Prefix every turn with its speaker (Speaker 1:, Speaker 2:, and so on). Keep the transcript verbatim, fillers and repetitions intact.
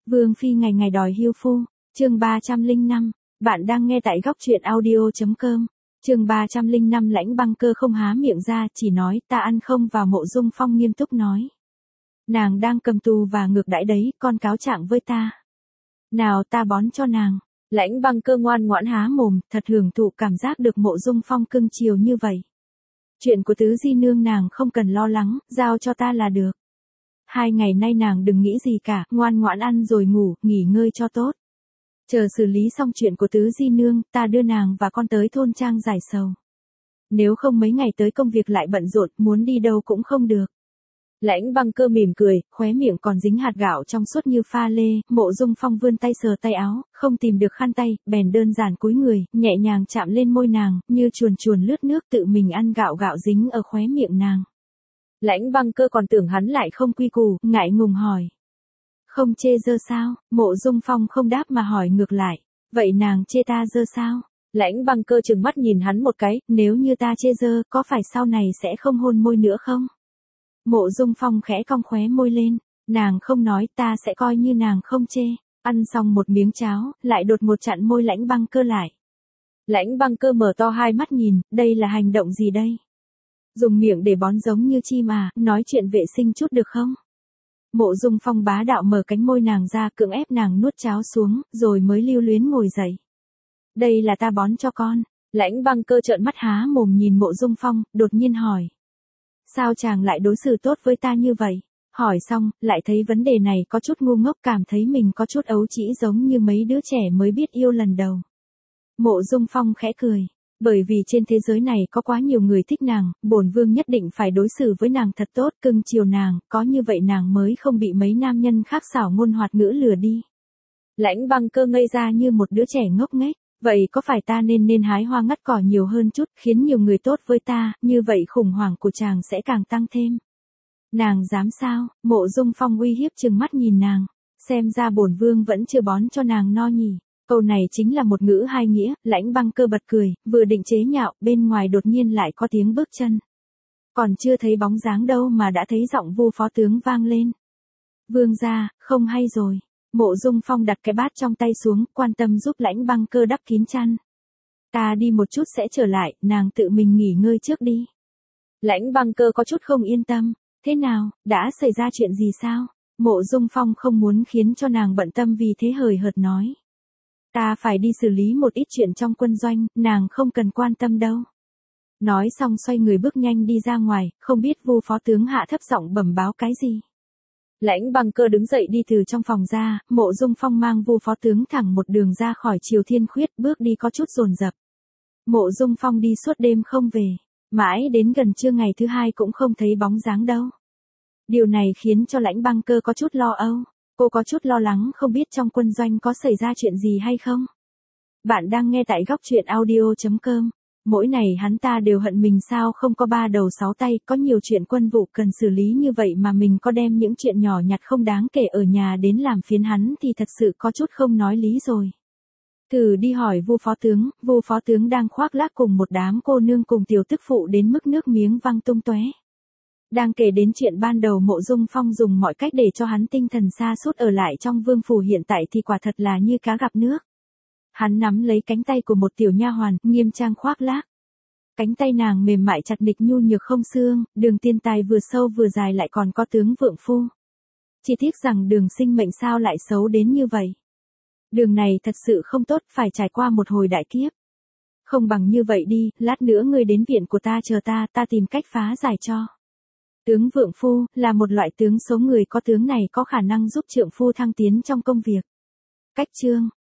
Speaker 1: Vương phi ngày ngày đòi hưu phu, chương ba trăm lẻ năm, bạn đang nghe tại góc truyện audio.com. Chương ba trăm lẻ năm Lãnh Băng Cơ không há miệng ra, chỉ nói ta ăn không vào. Mộ Dung Phong nghiêm túc nói. Nàng đang cầm tù và ngược đãi đấy, con cáo trạng với ta. Nào ta bón cho nàng. Lãnh Băng Cơ ngoan ngoãn há mồm, thật hưởng thụ cảm giác được Mộ Dung Phong cưng chiều như vậy. Chuyện của tứ di nương nàng không cần lo lắng, giao cho ta là được. Hai ngày nay nàng đừng nghĩ gì cả, ngoan ngoãn ăn rồi ngủ, nghỉ ngơi cho tốt. Chờ xử lý xong chuyện của tứ di nương, ta đưa nàng và con tới thôn trang giải sầu. Nếu không mấy ngày tới công việc lại bận rộn, muốn đi đâu cũng không được. Lãnh Băng Cơ mỉm cười, khóe miệng còn dính hạt gạo trong suốt như pha lê. Mộ Dung Phong vươn tay sờ tay áo, không tìm được khăn tay, bèn đơn giản cúi người, nhẹ nhàng chạm lên môi nàng, như chuồn chuồn lướt nước tự mình ăn gạo gạo dính ở khóe miệng nàng. Lãnh Băng Cơ còn tưởng hắn lại không quy củ, ngại ngùng hỏi. Không chê dơ sao? Mộ Dung Phong không đáp mà hỏi ngược lại. Vậy nàng chê ta dơ sao? Lãnh Băng Cơ trừng mắt nhìn hắn một cái, nếu như ta chê dơ, có phải sau này sẽ không hôn môi nữa không? Mộ Dung Phong khẽ cong khóe môi lên. Nàng không nói, ta sẽ coi như nàng không chê. Ăn xong một miếng cháo, lại đột một chặn môi Lãnh Băng Cơ lại. Lãnh Băng Cơ mở to hai mắt nhìn, đây là hành động gì đây? Dùng miệng để bón giống như chim à, nói chuyện vệ sinh chút được không? Mộ Dung Phong bá đạo mở cánh môi nàng ra, cưỡng ép nàng nuốt cháo xuống, rồi mới lưu luyến ngồi dậy. Đây là ta bón cho con. Lãnh Băng Cơ trợn mắt há mồm nhìn Mộ Dung Phong, đột nhiên hỏi. Sao chàng lại đối xử tốt với ta như vậy? Hỏi xong, lại thấy vấn đề này có chút ngu ngốc, cảm thấy mình có chút ấu trĩ giống như mấy đứa trẻ mới biết yêu lần đầu. Mộ Dung Phong khẽ cười. Bởi vì trên thế giới này có quá nhiều người thích nàng, bổn vương nhất định phải đối xử với nàng thật tốt, cưng chiều nàng, có như vậy nàng mới không bị mấy nam nhân khác xảo ngôn hoạt ngữ lừa đi. Lãnh Băng Cơ ngây ra như một đứa trẻ ngốc nghếch, vậy có phải ta nên nên hái hoa ngắt cỏ nhiều hơn chút, khiến nhiều người tốt với ta, như vậy khủng hoảng của chàng sẽ càng tăng thêm. Nàng dám sao? Mộ Dung Phong uy hiếp trừng mắt nhìn nàng, xem ra bổn vương vẫn chưa bón cho nàng no nhỉ. Câu này chính là một ngữ hai nghĩa. Lãnh Băng Cơ bật cười, vừa định chế nhạo, bên ngoài đột nhiên lại có tiếng bước chân. Còn chưa thấy bóng dáng đâu mà đã thấy giọng Vu phó tướng vang lên. Vương gia, không hay rồi. Mộ Dung Phong đặt cái bát trong tay xuống, quan tâm giúp Lãnh Băng Cơ đắp kín chăn. Ta đi một chút sẽ trở lại, nàng tự mình nghỉ ngơi trước đi. Lãnh Băng Cơ có chút không yên tâm. Thế nào, đã xảy ra chuyện gì sao? Mộ Dung Phong không muốn khiến cho nàng bận tâm, vì thế hời hợt nói. Ta phải đi xử lý một ít chuyện trong quân doanh, nàng không cần quan tâm đâu. Nói xong xoay người bước nhanh đi ra ngoài, không biết Vu phó tướng hạ thấp giọng bẩm báo cái gì. Lãnh Băng Cơ đứng dậy đi từ trong phòng ra, Mộ Dung Phong mang Vu phó tướng thẳng một đường ra khỏi Triều Thiên Khuyết, bước đi có chút dồn dập. Mộ Dung Phong đi suốt đêm không về, mãi đến gần trưa ngày thứ hai cũng không thấy bóng dáng đâu. Điều này khiến cho Lãnh Băng Cơ có chút lo âu. Cô có chút lo lắng không biết trong quân doanh có xảy ra chuyện gì hay không. Bạn đang nghe tại góc truyện audio.com. Mỗi ngày hắn ta đều hận mình sao không có ba đầu sáu tay, có nhiều chuyện quân vụ cần xử lý như vậy mà mình có đem những chuyện nhỏ nhặt không đáng kể ở nhà đến làm phiền hắn thì thật sự có chút không nói lý rồi. Thử đi hỏi Vu phó tướng, Vu phó tướng đang khoác lác cùng một đám cô nương cùng tiểu tức phụ đến mức nước miếng văng tung tóe. Đang kể đến chuyện ban đầu Mộ Dung Phong dùng mọi cách để cho hắn tinh thần sa sút ở lại trong vương phủ, hiện tại thì quả thật là như cá gặp nước. Hắn nắm lấy cánh tay của một tiểu nha hoàn, nghiêm trang khoác lác. Cánh tay nàng mềm mại chặt nịch nhu nhược không xương, đường tiên tài vừa sâu vừa dài, lại còn có tướng vượng phu. Chỉ tiếc rằng đường sinh mệnh sao lại xấu đến như vậy. Đường này thật sự không tốt, phải trải qua một hồi đại kiếp. Không bằng như vậy đi, lát nữa ngươi đến viện của ta chờ ta, ta tìm cách phá giải cho. Tướng vượng phu, là một loại tướng số người có tướng này có khả năng giúp trượng phu thăng tiến trong công việc. Cách chương,